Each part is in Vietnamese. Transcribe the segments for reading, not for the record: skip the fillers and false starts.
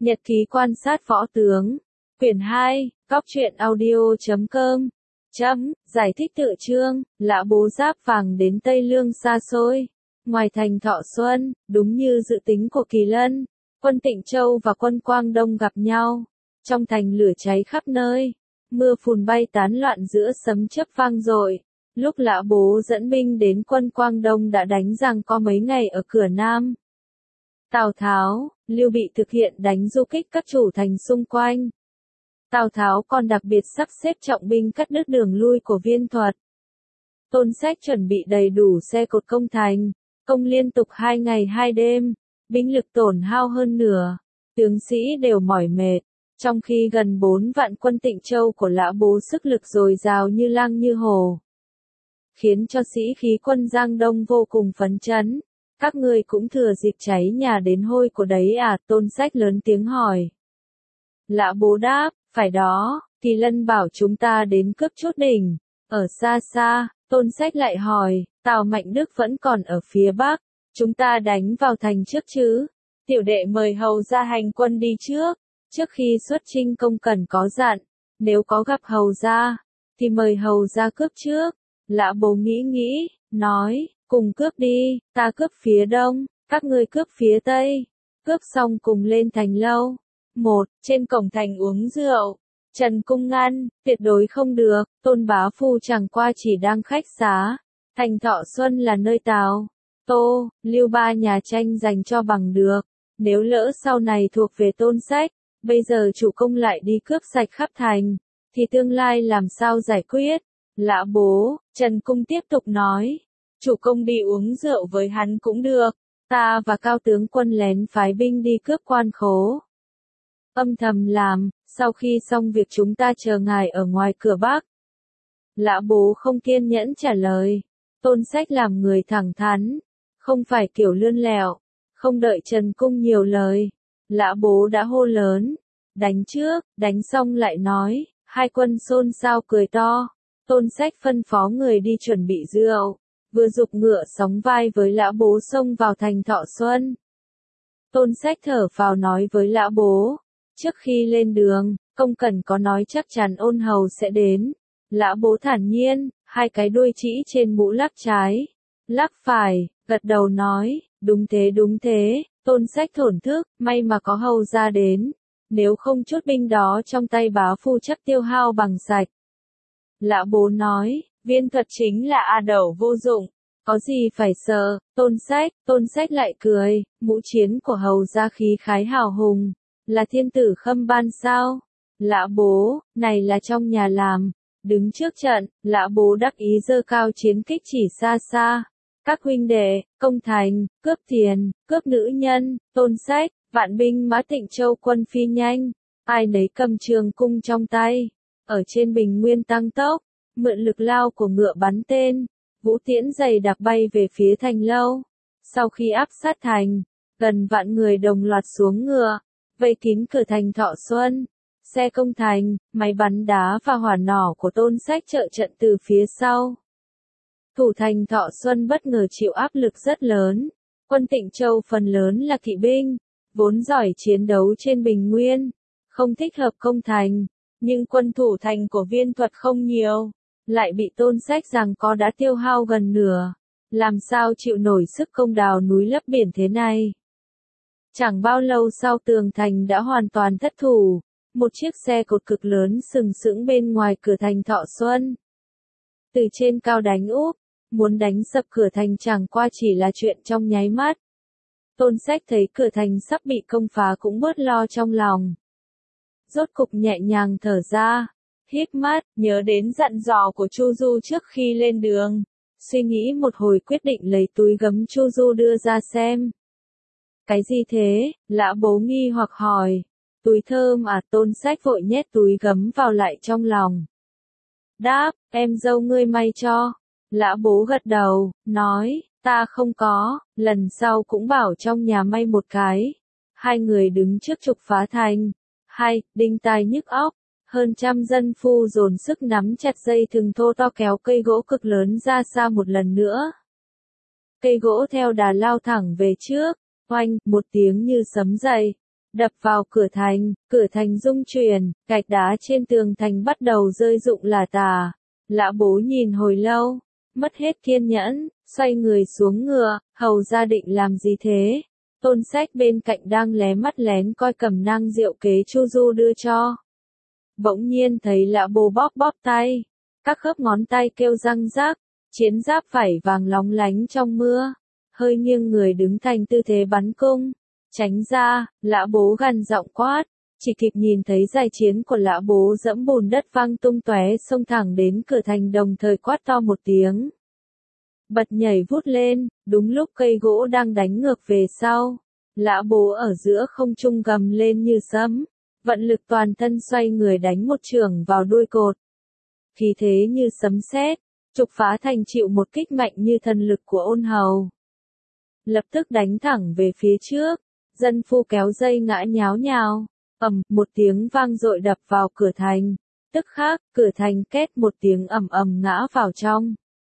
Nhật ký quan sát võ tướng. Quyển 2, Góc truyện audio.com. Giải thích tựa chương, Lã Bố giáp vàng đến Tây Lương xa xôi. Ngoài thành Thọ Xuân, đúng như dự tính của Kỳ Lân, quân Tịnh Châu và quân Quang Đông gặp nhau. Trong thành lửa cháy khắp nơi, mưa phùn bay tán loạn giữa sấm chớp vang dội. Lúc Lã Bố dẫn binh đến quân Quang Đông đã đánh giằng co mấy ngày ở cửa Nam. Tào Tháo, Lưu Bị thực hiện đánh du kích các chủ thành xung quanh. Tào Tháo còn đặc biệt sắp xếp trọng binh cắt đứt đường lui của Viên Thuật. Tôn Sách chuẩn bị đầy đủ xe cột công thành, công liên tục 2 ngày 2 đêm, binh lực tổn hao hơn nửa, tướng sĩ đều mỏi mệt, trong khi gần 4 vạn quân Tịnh Châu của Lã Bố sức lực dồi dào như lang như hổ, khiến cho sĩ khí quân Giang Đông vô cùng phấn chấn. Các ngươi cũng thừa dịp cháy nhà đến hôi của đấy à? Tôn Sách lớn tiếng hỏi. Lã Bố đáp, phải đó, Kỳ Lân bảo chúng ta đến cướp chốt đỉnh. Ở xa xa, Tôn Sách lại hỏi, Tào Mạnh Đức vẫn còn ở phía Bắc, chúng ta đánh vào thành trước chứ? Tiểu đệ mời hầu ra hành quân đi trước khi xuất chinh công cần có dặn, nếu có gặp hầu ra, thì mời hầu ra cướp trước. Lã Bố nghĩ, nói, cùng cướp đi, ta cướp phía đông, các ngươi cướp phía tây. Cướp xong cùng lên thành lâu. Trên cổng thành uống rượu. Trần Cung ngăn, tuyệt đối không được, Tôn Bá Phu chẳng qua chỉ đang khách xá. Thành Thọ Xuân là nơi Tào, Tô, Lưu ba nhà tranh dành cho bằng được. Nếu lỡ sau này thuộc về Tôn Sách, bây giờ chủ công lại đi cướp sạch khắp thành, thì tương lai làm sao giải quyết? Lã Bố, Trần Cung tiếp tục nói. Chủ công đi uống rượu với hắn cũng được, ta và Cao tướng quân lén phái binh đi cướp quan khố. Âm thầm làm, sau khi xong việc chúng ta chờ ngài ở ngoài cửa Bắc. Lã Bố không kiên nhẫn trả lời. Tôn Sách làm người thẳng thắn, không phải kiểu lươn lẹo. Không đợi Trần Cung nhiều lời, Lã Bố đã hô lớn, đánh trước, đánh xong lại nói. Hai quân xôn xao cười to. Tôn Sách phân phó người đi chuẩn bị rượu, vừa giục ngựa sóng vai với Lã Bố xông vào thành Thọ Xuân. Tôn Sách thở phào nói với Lã Bố, trước khi lên đường, công cần có nói chắc chắn ôn hầu sẽ đến. Lã Bố thản nhiên, hai cái đuôi trĩ trên mũ lắc trái, lắc phải, gật đầu nói, đúng thế, Tôn Sách thổn thức, may mà có hầu ra đến, nếu không chút binh đó trong tay Bá Phu chắc tiêu hao bằng sạch. Lã Bố nói, Viên Thuật chính là A Đẩu vô dụng, có gì phải sợ? Tôn Sách lại cười, mũ chiến của hầu gia khí khái hào hùng, là thiên tử khâm ban sao? Lã Bố, này là trong nhà làm. Đứng trước trận, Lã Bố đắc ý giơ cao chiến kích chỉ xa xa. Các huynh đệ, công thành, cướp tiền, cướp nữ nhân. Tôn Sách, vạn binh mã Tịnh Châu quân phi nhanh, ai nấy cầm trường cung trong tay, ở trên bình nguyên tăng tốc, mượn lực lao của ngựa bắn tên, vũ tiễn dày đặc bay về phía thành lâu. Sau khi áp sát thành, gần vạn người đồng loạt xuống ngựa, vây kín cửa thành Thọ Xuân. Xe công thành, máy bắn đá và hỏa nỏ của Tôn Sách trợ trận từ phía sau. Thủ thành Thọ Xuân bất ngờ chịu áp lực rất lớn. Quân Tịnh Châu phần lớn là kỵ binh, vốn giỏi chiến đấu trên bình nguyên, không thích hợp công thành. Nhưng quân thủ thành của Viên Thuật không nhiều, lại bị Tôn Sách giằng co đã tiêu hao gần nửa. Làm sao chịu nổi sức công đào núi lấp biển thế này? Chẳng bao lâu sau tường thành đã hoàn toàn thất thủ. Một chiếc xe cột cực lớn sừng sững bên ngoài cửa thành Thọ Xuân. Từ trên cao đánh úp, muốn đánh sập cửa thành chẳng qua chỉ là chuyện trong nháy mắt. Tôn Sách thấy cửa thành sắp bị công phá cũng bớt lo trong lòng. Rốt cục nhẹ nhàng thở ra, hít mắt, nhớ đến dặn dò của Chu Du trước khi lên đường. Suy nghĩ một hồi quyết định lấy túi gấm Chu Du đưa ra xem. Cái gì thế? Lã Bố nghi hoặc hỏi. Túi thơm à? Tôn Sách vội nhét túi gấm vào lại trong lòng. Đáp, em dâu ngươi may cho. Lã Bố gật đầu, nói, ta không có, lần sau cũng bảo trong nhà may một cái. Hai người đứng trước trục phá thành. Đinh tai nhức óc. Hơn trăm dân phu dồn sức nắm chặt dây thừng thô to kéo cây gỗ cực lớn ra xa một lần nữa. Cây gỗ theo đà lao thẳng về trước. Oanh, một tiếng như sấm dậy. đập vào cửa thành rung chuyển, gạch đá trên tường thành bắt đầu rơi rụng lả tả. Lã Bố nhìn hồi lâu, mất hết kiên nhẫn, xoay người xuống ngựa, hầu ra định làm gì thế? Tôn Sách bên cạnh đang lé mắt lén coi cẩm nang rượu kế Chu Du đưa cho. Bỗng nhiên thấy Lã Bố bóp tay, các khớp ngón tay kêu răng rắc, chiến giáp vảy vàng lóng lánh trong mưa, hơi nghiêng người đứng thành tư thế bắn cung. Tránh ra, Lã Bố gằn giọng quát, chỉ kịp nhìn thấy giày chiến của Lã Bố dẫm bùn đất văng tung tóe xông thẳng đến cửa thành, đồng thời quát to một tiếng. Bật nhảy vút lên, đúng lúc cây gỗ đang đánh ngược về sau. Lã Bố ở giữa không trung gầm lên như sấm, vận lực toàn thân xoay người đánh một chưởng vào đuôi cột. Khí thế như sấm sét, Trục Phá Thành chịu một kích mạnh như thần lực của Ôn Hầu. Lập tức đánh thẳng về phía trước, dân phu kéo dây ngã nháo nhào, một tiếng vang dội đập vào cửa thành, tức khắc cửa thành két một tiếng ầm ầm ngã vào trong.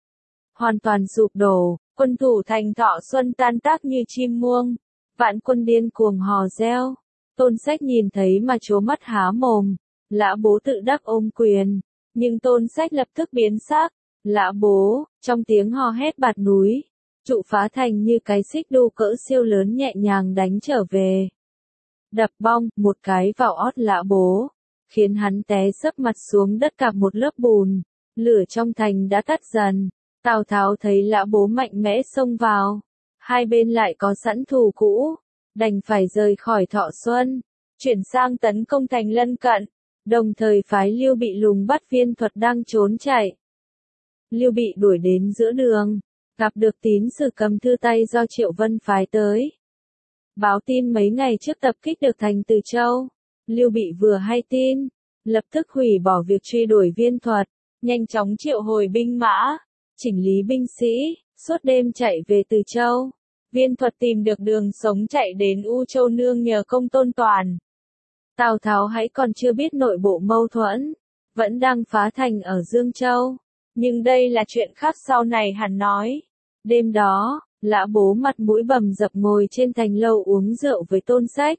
Hoàn toàn sụp đổ, quân thủ thành Thọ Xuân tan tác như chim muông, vạn quân điên cuồng hò reo. Tôn Sách nhìn thấy mà trố mắt há mồm, Lã Bố tự đắc ôm quyền, nhưng Tôn Sách lập tức biến sắc. Lã Bố, trong tiếng hò hét bạt núi, trụ phá thành như cái xích đu cỡ siêu lớn nhẹ nhàng đánh trở về. Đập bong một cái vào ót Lã Bố, khiến hắn té sấp mặt xuống đất cạp một lớp bùn. Lửa trong thành đã tắt dần, Tào Tháo thấy Lã Bố mạnh mẽ xông vào, hai bên lại có sẵn thù cũ, đành phải rời khỏi Thọ Xuân, chuyển sang tấn công thành lân cận, đồng thời phái Lưu Bị lùng bắt Viên Thuật đang trốn chạy. Lưu Bị đuổi đến giữa đường, gặp được tín sử cầm thư tay do Triệu Vân phái tới. Báo tin mấy ngày trước tập kích được thành Từ Châu. Lưu Bị vừa hay tin, lập tức hủy bỏ việc truy đuổi Viên Thuật, nhanh chóng triệu hồi binh mã, chỉnh lý binh sĩ, suốt đêm chạy về Từ Châu. Viên Thuật tìm được đường sống chạy đến U Châu nương nhờ công Tôn Toàn. Tào Tháo hãy còn chưa biết nội bộ mâu thuẫn, vẫn đang phá thành ở Dương Châu. Nhưng đây là chuyện khác sau này hẳn nói. Đêm đó, Lã Bố mặt mũi bầm dập ngồi trên thành lâu uống rượu với Tôn Sách.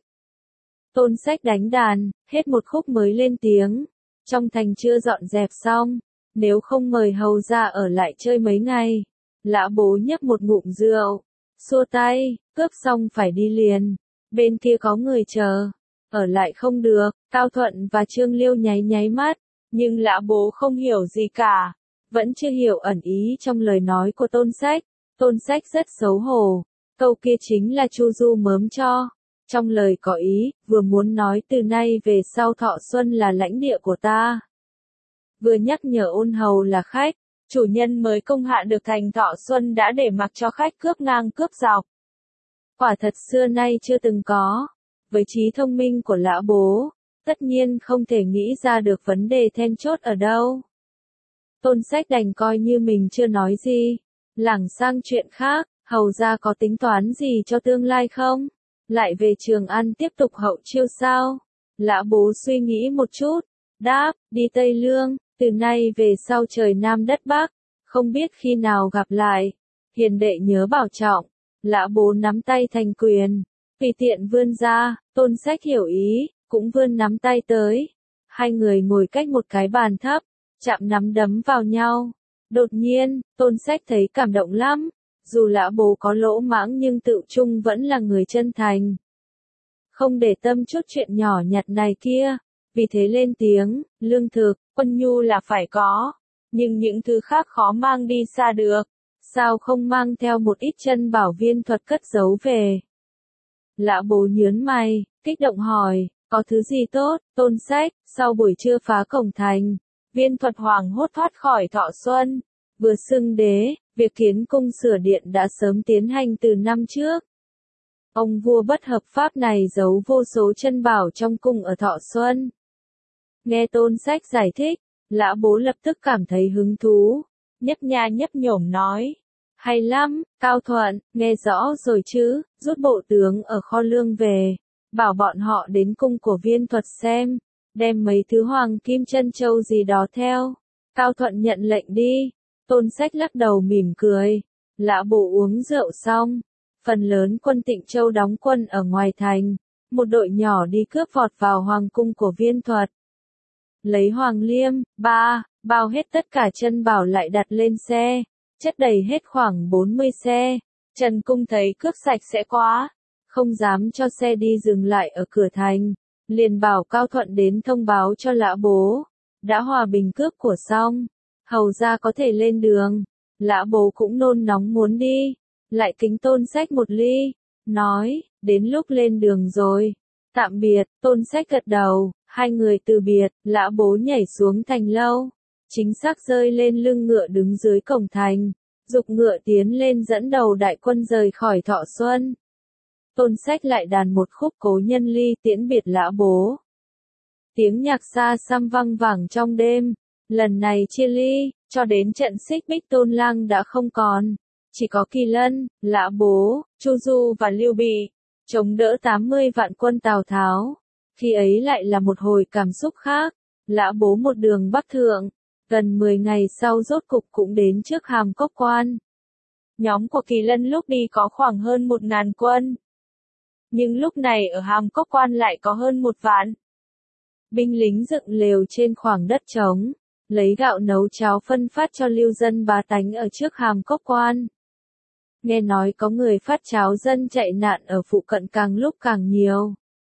Tôn Sách đánh đàn, hết một khúc mới lên tiếng. Trong thành chưa dọn dẹp xong, nếu không mời hầu ra ở lại chơi mấy ngày. Lã Bố nhấp một ngụm rượu, xua tay, cướp xong phải đi liền. Bên kia có người chờ, ở lại không được. Cao Thuận và Trương Liêu nháy nháy mắt, nhưng Lã Bố không hiểu gì cả. Vẫn chưa hiểu ẩn ý trong lời nói của Tôn Sách. Tôn Sách rất xấu hổ, câu kia chính là Chu Du mớm cho. Trong lời có ý, vừa muốn nói từ nay về sau Thọ Xuân là lãnh địa của ta. Vừa nhắc nhở Ôn Hầu là khách, chủ nhân mới công hạ được thành Thọ Xuân đã để mặc cho khách cướp ngang cướp dọc. Quả thật xưa nay chưa từng có. Với trí thông minh của Lã Bố, tất nhiên không thể nghĩ ra được vấn đề then chốt ở đâu. Tôn Sách đành coi như mình chưa nói gì, lảng sang chuyện khác. Hầu ra có tính toán gì cho tương lai không? Lại về Trường An tiếp tục hậu chiêu sao? Lã Bố suy nghĩ một chút, đáp, đi Tây Lương, từ nay về sau trời Nam đất Bắc, không biết khi nào gặp lại. Hiền đệ nhớ bảo trọng. Lã Bố nắm tay thành quyền, tùy tiện vươn ra. Tôn Sách hiểu ý, cũng vươn nắm tay tới. Hai người ngồi cách một cái bàn thấp, chạm nắm đấm vào nhau. Đột nhiên, Tôn Sách thấy cảm động lắm. Dù Lã Bố có lỗ mãng nhưng tự chung vẫn là người chân thành. Không để tâm chút chuyện nhỏ nhặt này kia. Vì thế lên tiếng, lương thực, quân nhu là phải có. Nhưng những thứ khác khó mang đi xa được. Sao không mang theo một ít chân bảo Viên Thuật cất giấu về? Lã Bố nhướng mày, kích động hỏi, có thứ gì tốt? Tôn Sách, sau buổi trưa phá cổng thành, Viên Thuật hoảng hốt thoát khỏi Thọ Xuân. Vừa xưng đế, việc kiến cung sửa điện đã sớm tiến hành từ năm trước. Ông vua bất hợp pháp này giấu vô số chân bảo trong cung ở Thọ Xuân. Nghe Tôn Sách giải thích, Lã Bố lập tức cảm thấy hứng thú, nhấp nha nhấp nhổm nói. Hay lắm, Cao Thuận, nghe rõ rồi chứ, rút bộ tướng ở kho lương về, bảo bọn họ đến cung của Viên Thuật xem, đem mấy thứ hoàng kim chân châu gì đó theo. Cao Thuận nhận lệnh đi. Tôn Sách lắc đầu mỉm cười. Lã Bố uống rượu xong, phần lớn quân Tịnh Châu đóng quân ở ngoài thành, một đội nhỏ đi cướp vọt vào hoàng cung của Viên Thuật. Lấy hoàng liêm, bao hết tất cả chân bảo lại đặt lên xe, chất đầy hết khoảng 40 xe. Trần Cung thấy cướp sạch sẽ quá, không dám cho xe đi dừng lại ở cửa thành, liền bảo Cao Thuận đến thông báo cho Lã Bố, đã hòa bình cướp của xong, hầu ra có thể lên đường. Lã Bố cũng nôn nóng muốn đi, lại kính Tôn Sách một ly, nói, đến lúc lên đường rồi, tạm biệt. Tôn Sách gật đầu, hai người từ biệt. Lã Bố nhảy xuống thành lâu, chính xác rơi lên lưng ngựa đứng dưới cổng thành, giục ngựa tiến lên dẫn đầu đại quân rời khỏi Thọ Xuân. Tôn Sách lại đàn một khúc Cố Nhân Ly tiễn biệt Lã Bố. Tiếng nhạc xa xăm vang vẳng trong đêm, lần này chia ly, cho đến trận xích bích Tôn Lăng đã không còn, chỉ có Kỳ Lân, Lã Bố, Chu Du và Lưu Bị, chống đỡ 80 vạn quân Tào Tháo. Khi ấy lại là một hồi cảm xúc khác, Lã Bố một đường bắc thượng, gần 10 ngày sau rốt cục cũng đến trước Hàm Cốc Quan. Nhóm của Kỳ Lân lúc đi có khoảng hơn 1000 quân, nhưng lúc này ở Hàm Cốc Quan lại có hơn 1 vạn. Binh lính dựng lều trên khoảng đất trống, lấy gạo nấu cháo phân phát cho lưu dân bá tánh ở trước Hàm Cốc Quan. Nghe nói có người phát cháo dân chạy nạn ở phụ cận càng lúc càng nhiều.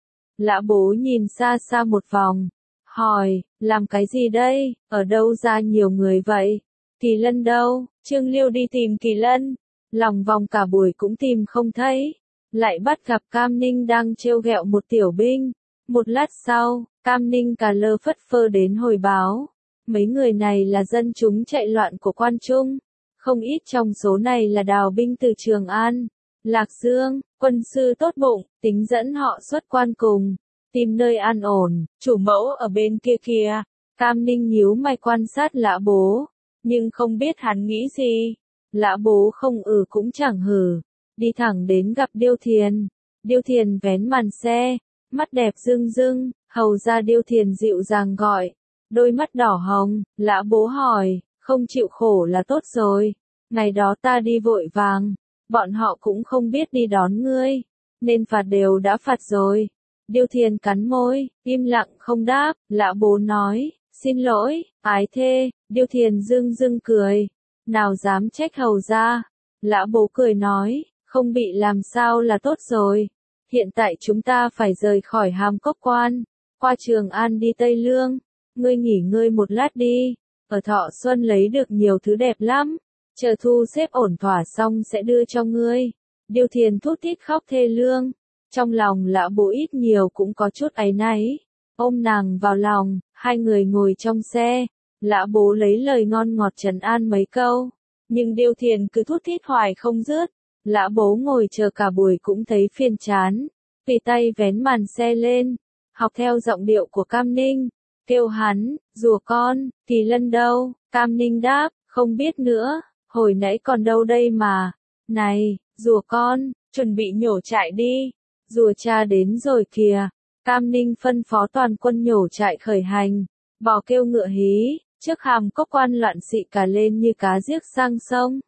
Lã Bố nhìn xa xa một vòng, hỏi, làm cái gì đây, ở đâu ra nhiều người vậy? Kỳ Lân đâu? Trương Liêu đi tìm Kỳ Lân, lòng vòng cả buổi cũng tìm không thấy, lại bắt gặp Cam Ninh đang trêu ghẹo một tiểu binh. Một lát sau, Cam Ninh cà lơ phất phơ đến hồi báo, mấy người này là dân chúng chạy loạn của quan trung, không ít trong số này là đào binh từ Trường An, Lạc Dương, quân sư tốt bụng, tính dẫn họ xuất quan cùng, tìm nơi an ổn. Chủ mẫu ở bên kia kìa. Cam Ninh nhíu mày quan sát Lã Bố, nhưng không biết hắn nghĩ gì. Lã Bố không cũng chẳng hử, đi thẳng đến gặp Điêu Thiền. Điêu Thiền vén màn xe, mắt đẹp rưng rưng, hầu ra Điêu Thiền dịu dàng gọi, đôi mắt đỏ hồng. Lã Bố hỏi, không chịu khổ là tốt rồi, ngày đó ta đi vội vàng, bọn họ cũng không biết đi đón ngươi, nên phạt đều đã phạt rồi. Điêu Thiền cắn môi, im lặng không đáp. Lã Bố nói, xin lỗi, ái thê. Điêu Thiền dưng dưng cười, nào dám trách hầu ra. Lã Bố cười nói, không bị làm sao là tốt rồi. Hiện tại chúng ta phải rời khỏi Hàm Cốc Quan, qua Trường An đi Tây Lương. Ngươi nghỉ ngơi một lát đi, ở Thọ Xuân lấy được nhiều thứ đẹp lắm, chờ thu xếp ổn thỏa xong sẽ đưa cho ngươi. Điêu Thiền thút thít khóc thê lương, trong lòng Lã Bố ít nhiều cũng có chút áy náy, ôm nàng vào lòng, hai người ngồi trong xe. Lã Bố lấy lời ngon ngọt trấn an mấy câu, nhưng Điêu Thiền cứ thút thít hoài không dứt. Lã Bố ngồi chờ cả buổi cũng thấy phiền chán, tùy tay vén màn xe lên, học theo giọng điệu của Cam Ninh, kêu hắn, rùa con. Kỳ Lân đâu? Cam Ninh đáp, không biết nữa, hồi nãy còn đâu đây mà. Này, rùa con, chuẩn bị nhổ trại đi, rùa cha đến rồi kìa. Cam Ninh phân phó toàn quân nhổ trại khởi hành, bò kêu ngựa hí, trước Hàm Cốc Quan loạn xị cả lên như cá giếc sang sông.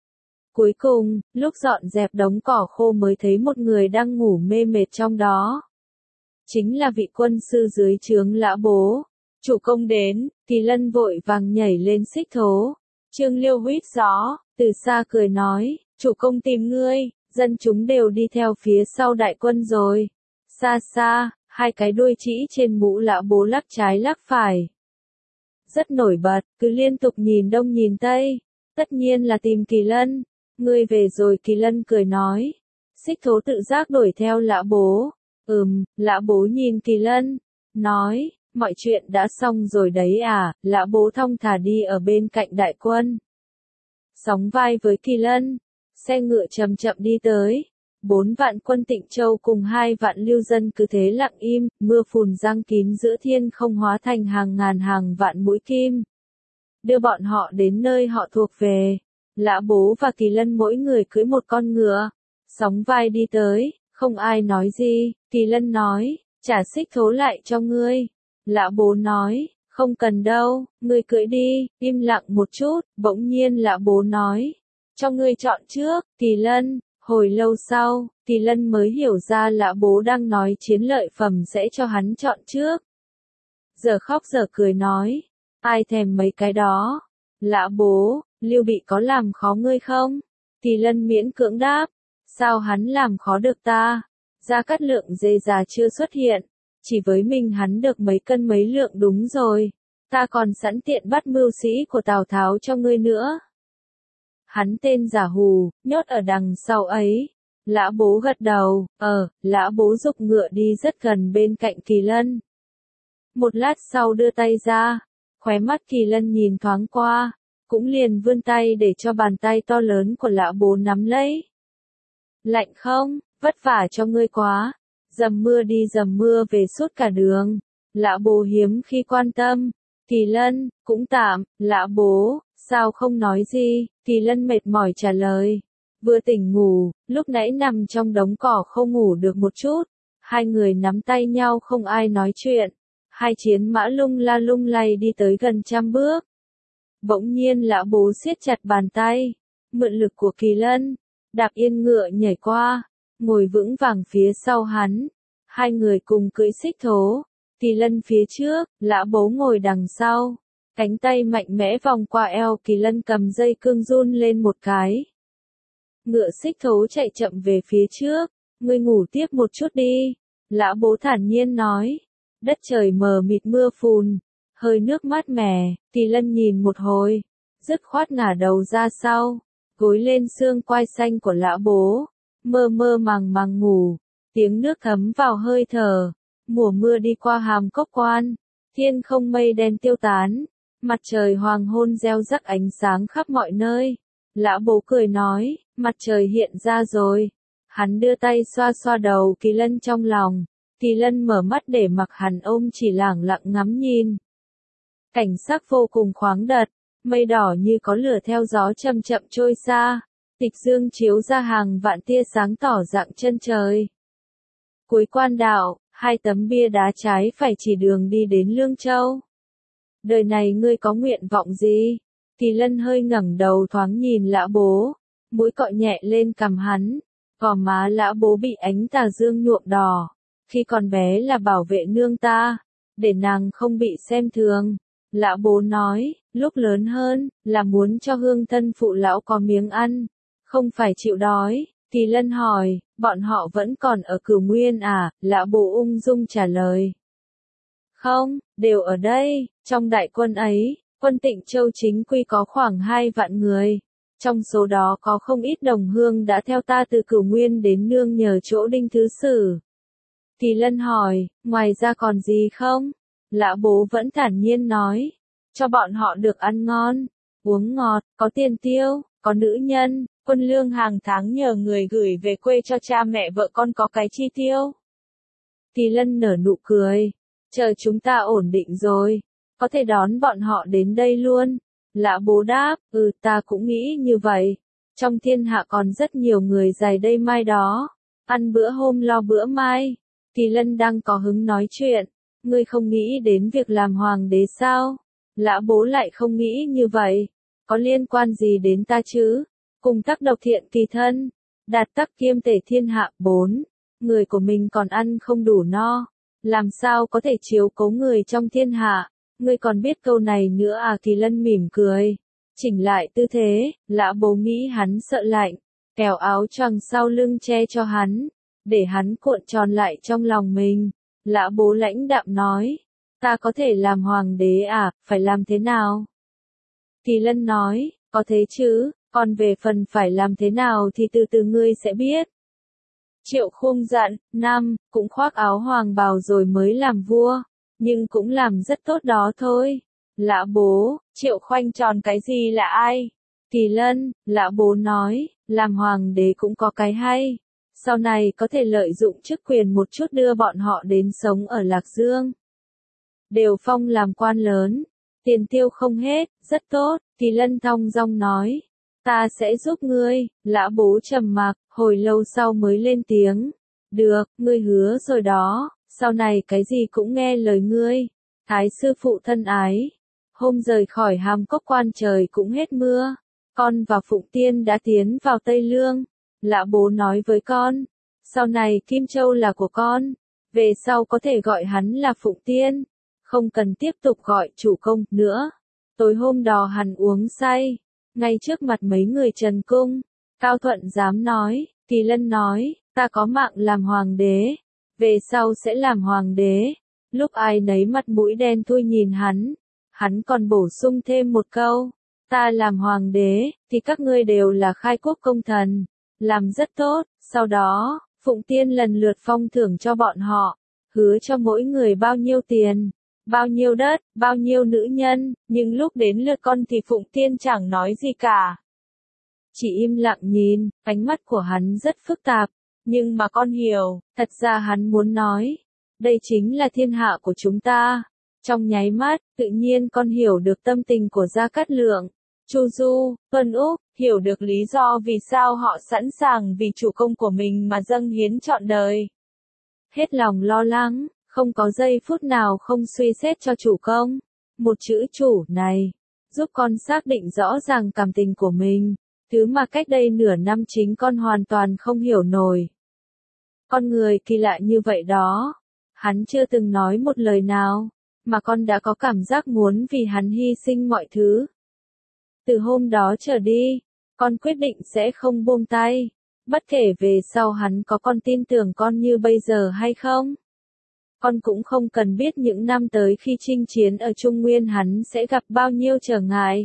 Cuối cùng, lúc dọn dẹp đống cỏ khô mới thấy một người đang ngủ mê mệt trong đó. Chính là vị quân sư dưới trướng Lã Bố. Chủ công đến. Kỳ Lân vội vàng nhảy lên xích thố. Trương Liêu huýt gió, từ xa cười nói, chủ công tìm ngươi, dân chúng đều đi theo phía sau đại quân rồi. Xa xa, hai cái đuôi trĩ trên mũ Lã Bố lắc trái lắc phải, rất nổi bật, cứ liên tục nhìn đông nhìn tây. Tất nhiên là tìm Kỳ Lân. Ngươi về rồi. Kỳ Lân cười nói. Xích thố tự giác đuổi theo Lã Bố. Lã Bố nhìn Kỳ Lân, nói, mọi chuyện đã xong rồi đấy à. Lã Bố thong thả đi ở bên cạnh đại quân, sóng vai với Kỳ Lân. Xe ngựa chậm chậm đi tới. 4 vạn quân Tịnh Châu cùng 2 vạn lưu dân cứ thế lặng im, mưa phùn giăng kín giữa thiên không hóa thành hàng ngàn hàng vạn mũi kim, đưa bọn họ đến nơi họ thuộc về. Lã Bố và Kỳ Lân mỗi người cưỡi một con ngựa, sóng vai đi tới, không ai nói gì. Kỳ Lân nói, trả xích thố lại cho ngươi. Lã Bố nói, không cần đâu, ngươi cưỡi đi. Im lặng một chút, bỗng nhiên Lã Bố nói, cho ngươi chọn trước. Kỳ Lân, Hồi lâu sau, Kỳ Lân mới hiểu ra Lã Bố đang nói chiến lợi phẩm sẽ cho hắn chọn trước. Giờ khóc giờ cười nói, ai thèm mấy cái đó. Lã Bố, Lưu Bị có làm khó ngươi không? Kỳ Lân miễn cưỡng đáp, sao hắn làm khó được ta? Gia Cát Lượng dê già chưa xuất hiện, chỉ với mình hắn được mấy cân mấy lượng đúng rồi. Ta còn sẵn tiện bắt mưu sĩ của Tào Tháo cho ngươi nữa. Hắn tên Giả Hù, nhốt ở đằng sau ấy. Lã Bố gật đầu, Lã Bố giục ngựa đi rất gần bên cạnh Kỳ Lân. Một lát sau đưa tay ra, khóe mắt Kỳ Lân nhìn thoáng qua, cũng liền vươn tay để cho bàn tay to lớn của Lã Bố nắm lấy. Lạnh không, vất vả cho ngươi quá, dầm mưa đi dầm mưa về suốt cả đường. Lã Bố hiếm khi quan tâm. Kỳ Lân, cũng tạm. Lã Bố, sao không nói gì? Kỳ Lân mệt mỏi trả lời. Vừa tỉnh ngủ, lúc nãy nằm trong đống cỏ không ngủ được một chút. Hai người nắm tay nhau không ai nói chuyện. Hai chiến mã lung la lung lay đi tới gần 100 bước. Bỗng nhiên Lã Bố siết chặt bàn tay, mượn lực của Kỳ Lân, đạp yên ngựa nhảy qua, ngồi vững vàng phía sau hắn. Hai người cùng cưỡi xích thố, Kỳ Lân phía trước, Lã Bố ngồi đằng sau. Cánh tay mạnh mẽ vòng qua eo Kỳ Lân cầm dây cương run lên một cái. Ngựa xích thố chạy chậm về phía trước, ngươi ngủ tiếp một chút đi. Lã Bố thản nhiên nói. Đất trời mờ mịt mưa phùn, hơi nước mát mẻ, Kỳ Lân nhìn một hồi, dứt khoát ngả đầu ra sau, gối lên xương quai xanh của Lã Bố, mơ mơ màng màng ngủ, tiếng nước thấm vào hơi thở, mùa mưa đi qua Hàm Cốc Quan, thiên không mây đen tiêu tán, mặt trời hoàng hôn gieo rắc ánh sáng khắp mọi nơi. Lã Bố cười nói, mặt trời hiện ra rồi. Hắn đưa tay xoa xoa đầu Kỳ Lân trong lòng. Kỳ Lân mở mắt để mặc hắn ôm chỉ lẳng lặng ngắm nhìn. Cảnh sắc vô cùng khoáng đạt, mây đỏ như có lửa theo gió chậm chậm trôi xa, tịch dương chiếu ra hàng vạn tia sáng tỏ dạng chân trời. Cuối quan đạo, hai tấm bia đá trái phải chỉ đường đi đến Lương Châu. Đời này ngươi có nguyện vọng gì? Kỳ Lân hơi ngẩng đầu thoáng nhìn Lã Bố, mũi cọ nhẹ lên cằm hắn, gò má Lã Bố bị ánh tà dương nhuộm đỏ. Khi còn bé là bảo vệ nương ta, để nàng không bị xem thường. Lã Bố nói, lúc lớn hơn, là muốn cho hương thân phụ lão có miếng ăn, không phải chịu đói. Kỳ Lân hỏi, bọn họ vẫn còn ở Cửu Nguyên à? Lã Bố ung dung trả lời. Không, đều ở đây, trong đại quân ấy, quân Tịnh Châu chính quy có khoảng 2 vạn người. Trong số đó có không ít đồng hương đã theo ta từ Cửu Nguyên đến nương nhờ chỗ Đinh Thứ Sử. Kỳ Lân hỏi, ngoài ra còn gì không? Lã Bố vẫn thản nhiên nói, cho bọn họ được ăn ngon, uống ngọt, có tiền tiêu, có nữ nhân, quân lương hàng tháng nhờ người gửi về quê cho cha mẹ vợ con có cái chi tiêu. Kỳ Lân nở nụ cười, chờ chúng ta ổn định rồi, có thể đón bọn họ đến đây luôn. Lã Bố đáp, ta cũng nghĩ như vậy. Trong thiên hạ còn rất nhiều người dài đây mai đó, ăn bữa hôm lo bữa mai. Kỳ Lân đang có hứng nói chuyện, ngươi không nghĩ đến việc làm hoàng đế sao? Lã Bố lại không nghĩ như vậy, có liên quan gì đến ta chứ? Cùng tắc độc thiện kỳ thân, đạt tắc kiêm tể thiên hạ. 4. Người của mình còn ăn không đủ no, làm sao có thể chiếu cố người trong thiên hạ? Ngươi còn biết câu này nữa à? Kỳ Lân mỉm cười, chỉnh lại tư thế. Lã Bố nghĩ hắn sợ lạnh, kéo áo choàng sau lưng che cho hắn, để hắn cuộn tròn lại trong lòng mình. Lã Bố lãnh đạm nói, ta có thể làm hoàng đế à? Phải làm thế nào? Kỳ Lân nói, có thế chứ, còn về phần phải làm thế nào thì từ từ ngươi sẽ biết. Triệu Khung dặn, cũng khoác áo hoàng bào rồi mới làm vua, nhưng cũng làm rất tốt đó thôi. Lã Bố, Triệu Khoanh tròn cái gì là ai? Kỳ Lân, Lã Bố nói, làm hoàng đế cũng có cái hay. Sau này có thể lợi dụng chức quyền một chút đưa bọn họ đến sống ở Lạc Dương. Đều phong làm quan lớn, tiền tiêu không hết, rất tốt. Kỳ Lân thong dong nói, ta sẽ giúp ngươi. Lã Bố trầm mặc, hồi lâu sau mới lên tiếng, được, ngươi hứa rồi đó, sau này cái gì cũng nghe lời ngươi. Thái sư phụ thân ái. Hôm rời khỏi Hàm Cốc Quan trời cũng hết mưa, con và Phụng Tiên đã tiến vào Tây Lương. Lã bố nói với con, sau này Kim Châu là của con, về sau có thể gọi hắn là Phụng Tiên, không cần tiếp tục gọi chủ công nữa. Tối hôm đó hắn uống say, ngay trước mặt mấy người Trần Cung, Cao Thuận dám nói, Kỳ Lân nói, ta có mạng làm hoàng đế, về sau sẽ làm hoàng đế. Lúc ai nấy mặt mũi đen thui nhìn hắn còn bổ sung thêm một câu, ta làm hoàng đế, thì các ngươi đều là khai quốc công thần, làm rất tốt. Sau đó, Phụng Tiên lần lượt phong thưởng cho bọn họ, hứa cho mỗi người bao nhiêu tiền, bao nhiêu đất, bao nhiêu nữ nhân, nhưng lúc đến lượt con thì Phụng Tiên chẳng nói gì cả. Chỉ im lặng nhìn, ánh mắt của hắn rất phức tạp, nhưng mà con hiểu, thật ra hắn muốn nói, đây chính là thiên hạ của chúng ta. Trong nháy mắt, tự nhiên con hiểu được tâm tình của Gia Cát Lượng, Chu Du, Tuân Úc, hiểu được lý do vì sao họ sẵn sàng vì chủ công của mình mà dâng hiến trọn đời. Hết lòng lo lắng, không có giây phút nào không suy xét cho chủ công. Một chữ chủ này, giúp con xác định rõ ràng cảm tình của mình, thứ mà cách đây nửa năm chính con hoàn toàn không hiểu nổi. Con người kỳ lạ như vậy đó, hắn chưa từng nói một lời nào, mà con đã có cảm giác muốn vì hắn hy sinh mọi thứ. Từ hôm đó trở đi, con quyết định sẽ không buông tay, bất kể về sau hắn có con tin tưởng con như bây giờ hay không. Con cũng không cần biết những năm tới khi chinh chiến ở Trung Nguyên hắn sẽ gặp bao nhiêu trở ngại.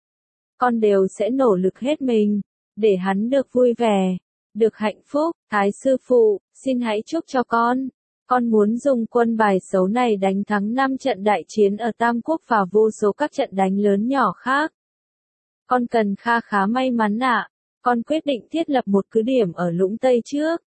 Con đều sẽ nỗ lực hết mình, để hắn được vui vẻ, được hạnh phúc. Thái sư phụ, xin hãy chúc cho con. Con muốn dùng quân bài xấu này đánh thắng 5 trận đại chiến ở Tam Quốc và vô số các trận đánh lớn nhỏ khác. Con cần kha khá may mắn ạ. Con quyết định thiết lập một cứ điểm ở Lũng Tây trước.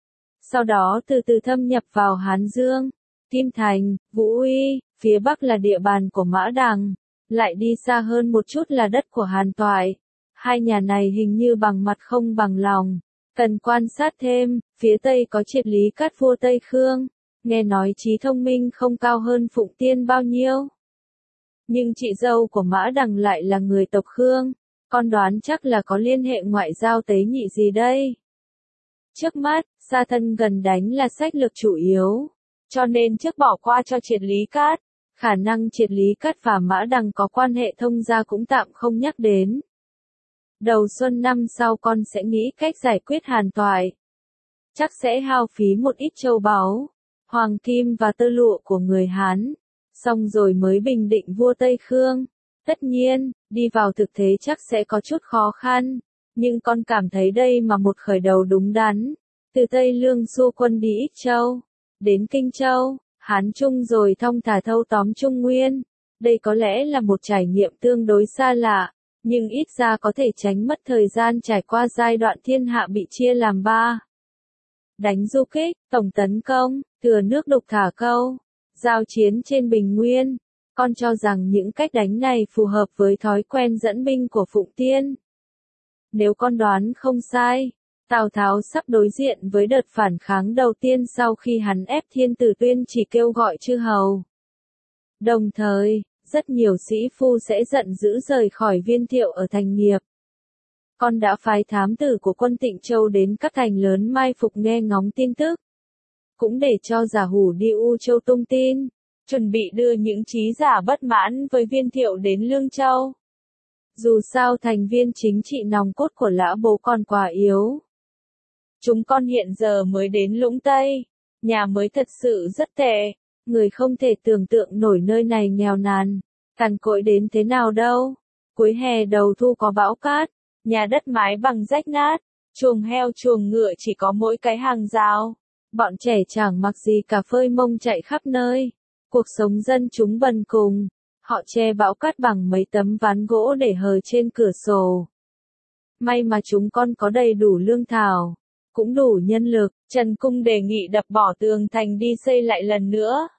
Sau đó từ từ thâm nhập vào Hán Dương, Kim Thành, Vũ Uy, phía Bắc là địa bàn của Mã Đằng, lại đi xa hơn một chút là đất của Hàn Toại. Hai nhà này hình như bằng mặt không bằng lòng. Cần quan sát thêm, phía Tây có Triệt Lý Cát vua Tây Khương, nghe nói trí thông minh không cao hơn Phụng Tiên bao nhiêu. Nhưng chị dâu của Mã Đằng lại là người tộc Khương, con đoán chắc là có liên hệ ngoại giao tế nhị gì đây. Trước mắt, xa thân gần đánh là sách lược chủ yếu, cho nên trước bỏ qua cho Triệt Lý Cát, khả năng Triệt Lý Cát và Mã Đằng có quan hệ thông gia cũng tạm không nhắc đến. Đầu xuân năm sau con sẽ nghĩ cách giải quyết Hàn Toại. Chắc sẽ hao phí một ít châu báu, hoàng kim và tơ lụa của người Hán, xong rồi mới bình định vua Tây Khương. Tất nhiên, đi vào thực tế chắc sẽ có chút khó khăn, nhưng con cảm thấy đây mà một khởi đầu đúng đắn. Từ Tây Lương xua quân đi Ích Châu, đến Kinh Châu, Hán Trung rồi thong thả thâu tóm Trung Nguyên. Đây có lẽ là một trải nghiệm tương đối xa lạ, nhưng ít ra có thể tránh mất thời gian trải qua giai đoạn thiên hạ bị chia làm ba. Đánh du kích, tổng tấn công, thừa nước đục thả câu, giao chiến trên bình nguyên. Con cho rằng những cách đánh này phù hợp với thói quen dẫn binh của Phụng Tiên. Nếu con đoán không sai, Tào Tháo sắp đối diện với đợt phản kháng đầu tiên sau khi hắn ép Thiên Tử Tuyên chỉ kêu gọi chư hầu. Đồng thời, rất nhiều sĩ phu sẽ giận dữ rời khỏi Viên Thiệu ở Thành Nghiệp. Con đã phái thám tử của quân Tịnh Châu đến các thành lớn mai phục nghe ngóng tin tức. Cũng để cho giả hủ đi U Châu tung tin, chuẩn bị đưa những trí giả bất mãn với Viên Thiệu đến Lương Châu. Dù sao thành viên chính trị nòng cốt của Lã Bố còn quá yếu. Chúng con hiện giờ mới đến Lũng Tây, nhà mới thật sự rất tệ, người không thể tưởng tượng nổi nơi này nghèo nàn, cằn cỗi đến thế nào đâu. Cuối hè đầu thu có bão cát, nhà đất mái bằng rách nát, chuồng heo chuồng ngựa chỉ có mỗi cái hàng rào. Bọn trẻ chẳng mặc gì cả phơi mông chạy khắp nơi. Cuộc sống dân chúng bần cùng, họ che bão cát bằng mấy tấm ván gỗ để hờ trên cửa sổ. May mà chúng con có đầy đủ lương thảo, cũng đủ nhân lực. Trần Cung đề nghị đập bỏ tường thành đi xây lại lần nữa.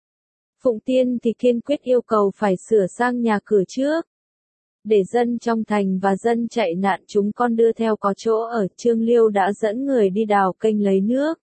Phụng Tiên thì kiên quyết yêu cầu phải sửa sang nhà cửa trước, để dân trong thành và dân chạy nạn chúng con đưa theo có chỗ ở. Trương Liêu đã dẫn người đi đào kênh lấy nước,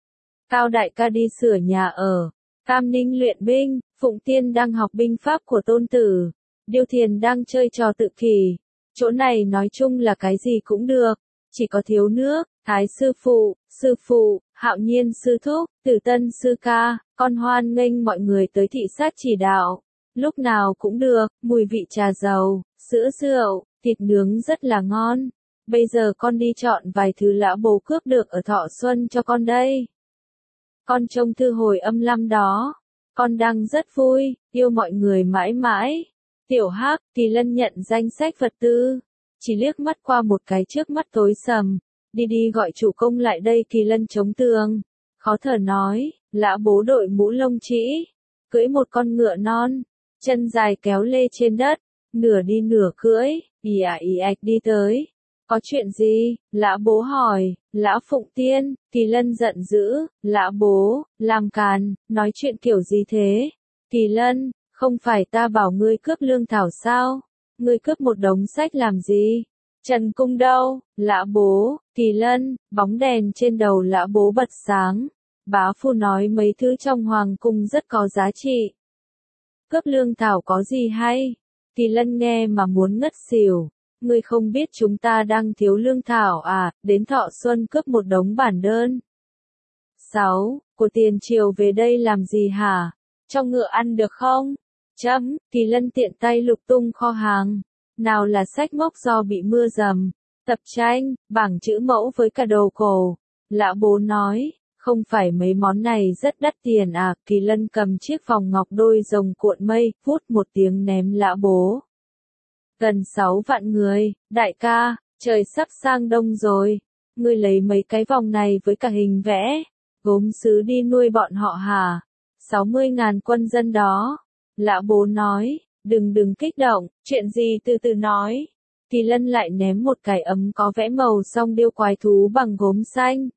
Cao đại ca đi sửa nhà ở, Tam Ninh luyện binh, Phụng Tiên đang học binh pháp của Tôn Tử, Điêu Thiền đang chơi trò tự kỷ. Chỗ này nói chung là cái gì cũng được, chỉ có thiếu nước, Thái sư phụ, Hạo Nhiên sư thúc, Tử Tân sư ca, con hoan nghênh mọi người tới thị sát chỉ đạo. Lúc nào cũng được, mùi vị trà dầu, sữa rượu, thịt nướng rất là ngon. Bây giờ con đi chọn vài thứ lão bố cướp được ở Thọ Xuân cho con đây. Con trông thư hồi âm năm đó. Con đang rất vui, yêu mọi người mãi mãi. Tiểu Hắc, Kỳ Lân nhận danh sách vật tư. Chỉ liếc mắt qua một cái trước mắt tối sầm. Đi gọi chủ công lại đây. Kỳ Lân chống tường. Khó thở nói, lão bố đội mũ lông trĩ. Cưỡi một con ngựa non. Chân dài kéo lê trên đất. Nửa đi nửa cưỡi, ì ạch đi tới. Có chuyện gì? Lão bố hỏi. Lão Phụng Tiên, Kỳ Lân giận dữ. Lão bố, làm càn, nói chuyện kiểu gì thế? Kỳ Lân, không phải ta bảo ngươi cướp lương thảo sao? Ngươi cướp một đống sách làm gì? Trần Cung đâu? Lão bố, Kỳ Lân, bóng đèn trên đầu lão bố bật sáng. Bá Phu nói mấy thứ trong hoàng cung rất có giá trị. Cướp lương thảo có gì hay? Kỳ Lân nghe mà muốn ngất xỉu. Ngươi không biết chúng ta đang thiếu lương thảo à, đến Thọ Xuân cướp một đống bản đơn. 6. Của tiền triều về đây làm gì hả? Cho ngựa ăn được không? Kỳ Lân tiện tay lục tung kho hàng. Nào là sách mốc do bị mưa dầm, tập tranh, bảng chữ mẫu với cả đồ cổ. Lão bố nói, không phải mấy món này rất đắt tiền à? Kỳ Lân cầm chiếc vòng ngọc đôi rồng cuộn mây, phút một tiếng ném lão bố. Gần 6 vạn người, đại ca, trời sắp sang đông rồi. Ngươi lấy mấy cái vòng này với cả hình vẽ, gốm sứ đi nuôi bọn họ hả? 60.000 quân dân đó. Lão bố nói, đừng kích động, chuyện gì từ từ nói. Kỳ Lân lại ném một cái ấm có vẽ màu song điêu quái thú bằng gốm xanh.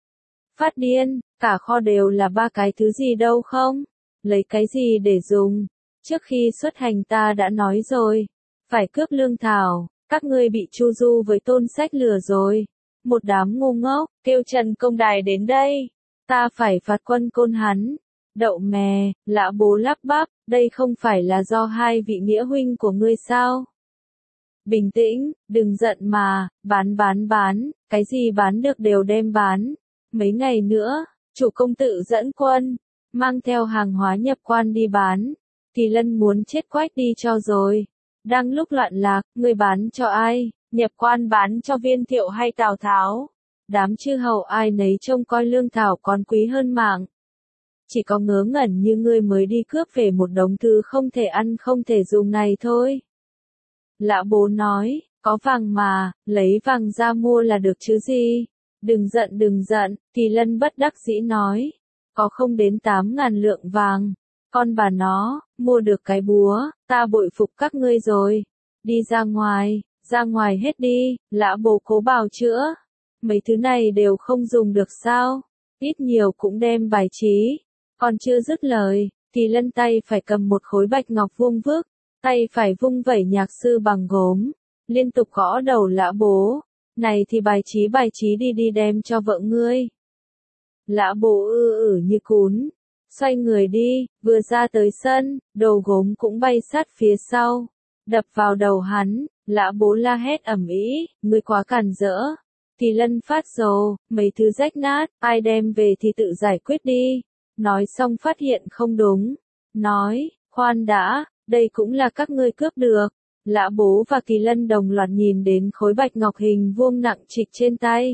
Phát điên, cả kho đều là 3 cái thứ gì đâu không? Lấy cái gì để dùng? Trước khi xuất hành ta đã nói rồi. Phải cướp lương thảo, các ngươi bị Chu Du với Tôn Sách lừa rồi. Một đám ngu ngốc, kêu Trần Công Đài đến đây. Ta phải phạt quân Côn hắn. Đậu mè, lão bố lắp bắp, đây không phải là do hai vị nghĩa huynh của ngươi sao? Bình tĩnh, đừng giận mà, bán, cái gì bán được đều đem bán. Mấy ngày nữa, chủ công tự dẫn quân, mang theo hàng hóa nhập quan đi bán. Kỳ Lân muốn chết quách đi cho rồi. Đang lúc loạn lạc, ngươi bán cho ai? Nhập quan bán cho Viên Thiệu hay Tào Tháo? Đám chư hầu ai nấy trông coi lương thảo còn quý hơn mạng. Chỉ có ngớ ngẩn như ngươi mới đi cướp về một đống thứ không thể ăn không thể dùng này thôi. Lão bố nói, có vàng mà, lấy vàng ra mua là được chứ gì. Đừng giận, Kỳ Lân bất đắc dĩ nói. Có không đến 8.000 lượng vàng. Con bà nó, mua được cái búa, ta bội phục các ngươi rồi. Đi ra ngoài hết đi, lão bố cố bào chữa. Mấy thứ này đều không dùng được sao? Ít nhiều cũng đem bài trí. Còn chưa dứt lời, Kỳ Lân tay phải cầm một khối bạch ngọc vuông vức, tay phải vung vẩy nhạc sư bằng gốm, liên tục gõ đầu lão bố. Này thì bài trí đi đem cho vợ ngươi. Lão bố như cún, xoay người đi, vừa ra tới sân, đồ gốm cũng bay sát phía sau, đập vào đầu hắn. Lão bố la hét ầm ĩ, ngươi quá cản rỡ. Kỳ Lân phát rồ, mấy thứ rách nát, ai đem về thì tự giải quyết đi. Nói xong phát hiện không đúng. Nói, khoan đã, đây cũng là các ngươi cướp được. Lão bố và Kỳ Lân đồng loạt nhìn đến khối bạch ngọc hình vuông nặng trịch trên tay.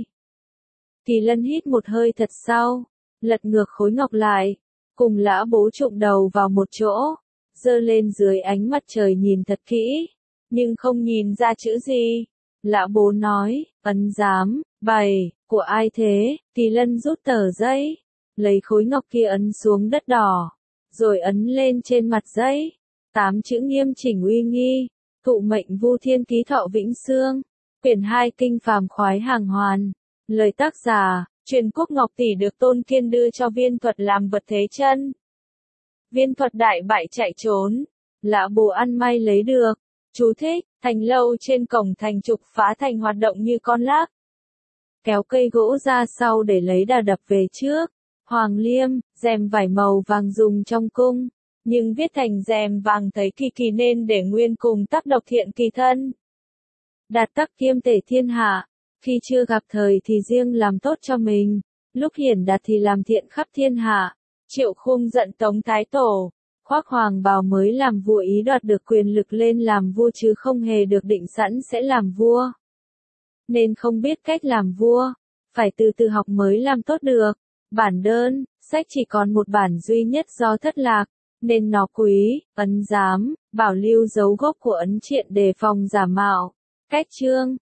Kỳ Lân hít một hơi thật sâu, lật ngược khối ngọc lại, cùng lão bố trụng đầu vào một chỗ, giơ lên dưới ánh mặt trời nhìn thật kỹ, nhưng không nhìn ra chữ gì. Lão bố nói, ấn giám, bày, của ai thế? Kỳ Lân rút tờ giấy, lấy khối ngọc kia ấn xuống đất đỏ, rồi ấn lên trên mặt giấy. 8 chữ nghiêm chỉnh uy nghi, thụ mệnh Vu Thiên ký thọ vĩnh xương. Quyển 2 kinh phàm khoái hàng hoàn. Lời tác giả, Truyền Quốc Ngọc Tỷ được Tôn Kiên đưa cho Viên Thuật làm vật thế chân. Viên Thuật đại bại chạy trốn. Lão bố ăn may lấy được. Chú thích, thành lâu trên cổng thành trục phá thành hoạt động như con lác. Kéo cây gỗ ra sau để lấy đà đập về trước. Hoàng liêm, rèm vải màu vàng dùng trong cung. Nhưng viết thành rèm vàng thấy kỳ nên để nguyên cùng tắc độc thiện kỳ thân. Đạt tắc kiêm tể thiên hạ. Khi chưa gặp thời thì riêng làm tốt cho mình, lúc hiển đạt thì làm thiện khắp thiên hạ. Triệu Khung giận Tống Thái Tổ, khoác hoàng bào mới làm vua ý đoạt được quyền lực lên làm vua chứ không hề được định sẵn sẽ làm vua. Nên không biết cách làm vua, phải từ từ học mới làm tốt được. Bản đơn, sách chỉ còn một bản duy nhất do thất lạc, nên nó quý, ấn giám, bảo lưu dấu gốc của ấn triện đề phòng giả mạo. Cách chương